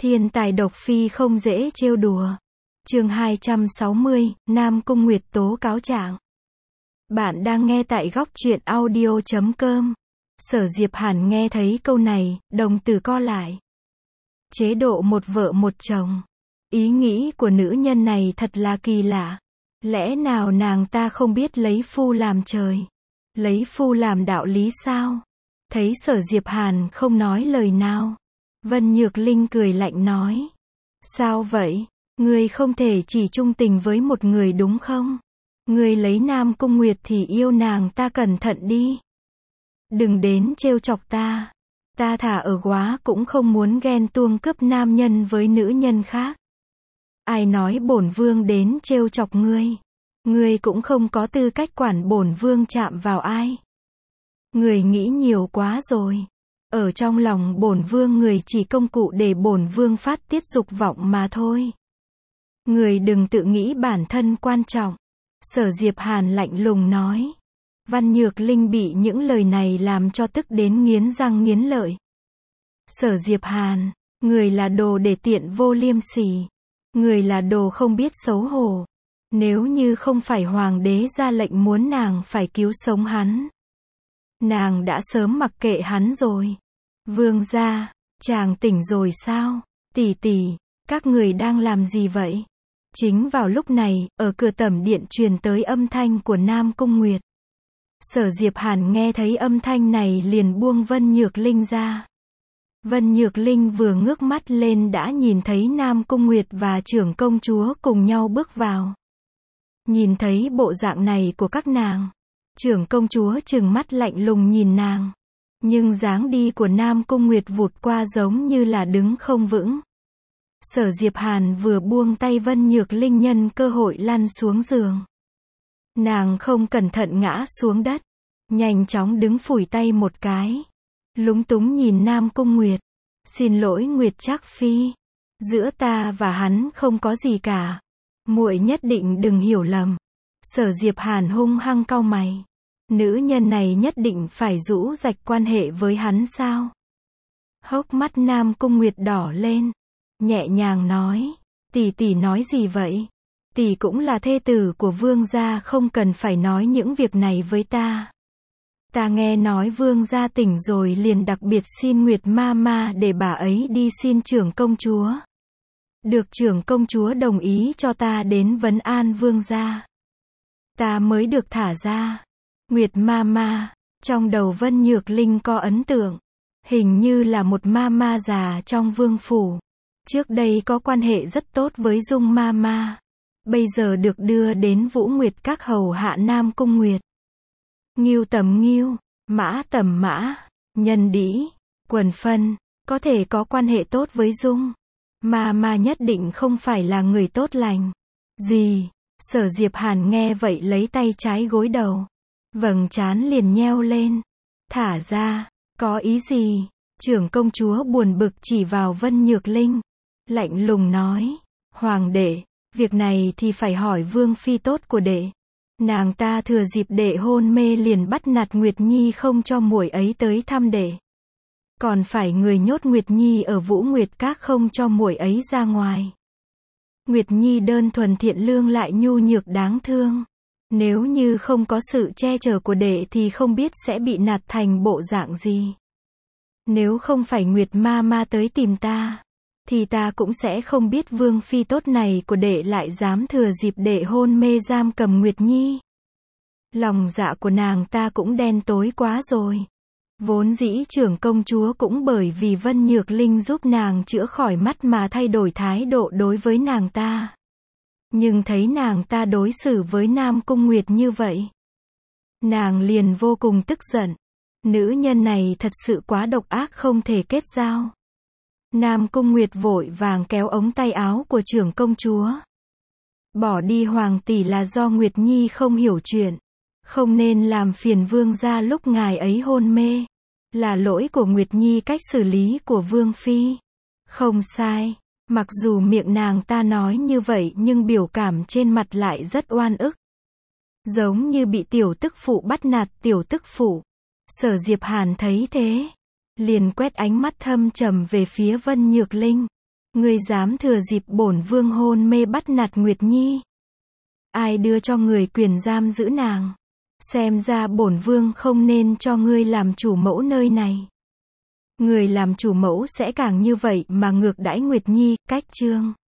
Thiên tài độc phi không dễ trêu đùa. Chương 260, Nam Cung Nguyệt tố cáo trạng. Bạn đang nghe tại góc truyện audio.com. Sở Diệp Hàn nghe thấy câu này, đồng tử co lại. Chế độ một vợ một chồng. Ý nghĩ của nữ nhân này thật là kỳ lạ. Lẽ nào nàng ta không biết lấy phu làm trời, lấy phu làm đạo lý sao? Thấy Sở Diệp Hàn không nói lời nào, Vân Nhược Linh cười lạnh nói. Sao vậy? Ngươi không thể chỉ trung tình với một người đúng không? Ngươi lấy Nam Cung Nguyệt thì yêu nàng ta cẩn thận đi. Đừng đến trêu chọc ta. Ta thà ở góa cũng không muốn ghen tuông cướp nam nhân với nữ nhân khác. Ai nói bổn vương đến trêu chọc ngươi? Ngươi cũng không có tư cách quản bổn vương chạm vào ai. Ngươi nghĩ nhiều quá rồi. Ở trong lòng bổn vương người chỉ công cụ để bổn vương phát tiết dục vọng mà thôi. Ngươi đừng tự nghĩ bản thân quan trọng. Sở Diệp Hàn lạnh lùng nói. Văn Nhược Linh bị những lời này làm cho tức đến nghiến răng nghiến lợi. Sở Diệp Hàn, người là đồ để tiện vô liêm sỉ. Người là đồ không biết xấu hổ. Nếu như không phải hoàng đế ra lệnh muốn nàng phải cứu sống hắn, nàng đã sớm mặc kệ hắn rồi. Vương gia, chàng tỉnh rồi sao? Tỷ tỷ, các người đang làm gì vậy? Chính vào lúc này, ở cửa tẩm điện truyền tới âm thanh của Nam Cung Nguyệt. Sở Diệp Hàn nghe thấy âm thanh này liền buông Vân Nhược Linh ra. Vân Nhược Linh vừa ngước mắt lên đã nhìn thấy Nam Cung Nguyệt và trưởng công chúa cùng nhau bước vào. Nhìn thấy bộ dạng này của các nàng, trưởng công chúa trừng mắt lạnh lùng nhìn nàng. Nhưng dáng đi của Nam Cung Nguyệt vụt qua giống như là đứng không vững. Sở Diệp Hàn vừa buông tay Vân Nhược Linh nhân cơ hội lăn xuống giường. Nàng không cẩn thận ngã xuống đất, nhanh chóng đứng phủi tay một cái. Lúng túng nhìn Nam Cung Nguyệt. Xin lỗi Nguyệt Trác Phi. Giữa ta và hắn không có gì cả. Muội nhất định đừng hiểu lầm. Sở Diệp Hàn hung hăng cau mày. Nữ nhân này nhất định phải rũ rạch quan hệ với hắn sao? Hốc mắt Nam Cung Nguyệt đỏ lên. Nhẹ nhàng nói. Tỷ tỷ nói gì vậy? Tỷ cũng là thê tử của vương gia, không cần phải nói những việc này với ta. Ta nghe nói vương gia tỉnh rồi liền đặc biệt xin Nguyệt Mama để bà ấy đi xin trưởng công chúa. Được trưởng công chúa đồng ý cho ta đến vấn an vương gia. Ta mới được thả ra. Nguyệt Mama, trong đầu Vân Nhược Linh có ấn tượng. Hình như là một mama già trong vương phủ. Trước đây có quan hệ rất tốt với Dung Mama. Bây giờ được đưa đến Vũ Nguyệt các hầu hạ Nam Cung Nguyệt. Ngưu tầm ngưu, mã tầm mã, nhân đĩ, quần phân, có thể có quan hệ tốt với Dung. Mà nhất định không phải là người tốt lành. Gì? Sở Diệp Hàn nghe vậy lấy tay trái gối đầu. Vầng trán liền nheo lên. Thả ra, có ý gì? Trưởng công chúa buồn bực chỉ vào Vân Nhược Linh. Lạnh lùng nói. Hoàng đệ, việc này thì phải hỏi vương phi tốt của đệ. Nàng ta thừa dịp đệ hôn mê liền bắt nạt Nguyệt Nhi không cho muội ấy tới thăm đệ. Còn phải người nhốt Nguyệt Nhi ở Vũ Nguyệt các không cho muội ấy ra ngoài. Nguyệt Nhi đơn thuần thiện lương lại nhu nhược đáng thương. Nếu như không có sự che chở của đệ thì không biết sẽ bị nạt thành bộ dạng gì. Nếu không phải Nguyệt Mama tới tìm ta, thì ta cũng sẽ không biết vương phi tốt này của đệ lại dám thừa dịp đệ hôn mê giam cầm Nguyệt Nhi. Lòng dạ của nàng ta cũng đen tối quá rồi. Vốn dĩ trưởng công chúa cũng bởi vì Vân Nhược Linh giúp nàng chữa khỏi mắt mà thay đổi thái độ đối với nàng ta. Nhưng thấy nàng ta đối xử với Nam Cung Nguyệt như vậy, nàng liền vô cùng tức giận. Nữ nhân này thật sự quá độc ác, không thể kết giao. Nam Cung Nguyệt vội vàng kéo ống tay áo của trưởng công chúa. Bỏ đi hoàng tỷ là do Nguyệt Nhi không hiểu chuyện. Không nên làm phiền vương gia lúc ngài ấy hôn mê. Là lỗi của Nguyệt Nhi cách xử lý của vương phi. Không sai. Mặc dù miệng nàng ta nói như vậy nhưng biểu cảm trên mặt lại rất oan ức. Giống như bị tiểu tức phụ bắt nạt tiểu tức phụ. Sở Diệp Hàn thấy thế, liền quét ánh mắt thâm trầm về phía Vân Nhược Linh. Ngươi dám thừa dịp bổn vương hôn mê bắt nạt Nguyệt Nhi? Ai đưa cho người quyền giam giữ nàng? Xem ra bổn vương không nên cho ngươi làm chủ mẫu nơi này. Người làm chủ mẫu sẽ càng như vậy mà ngược đãi Nguyệt Nhi, cách chương.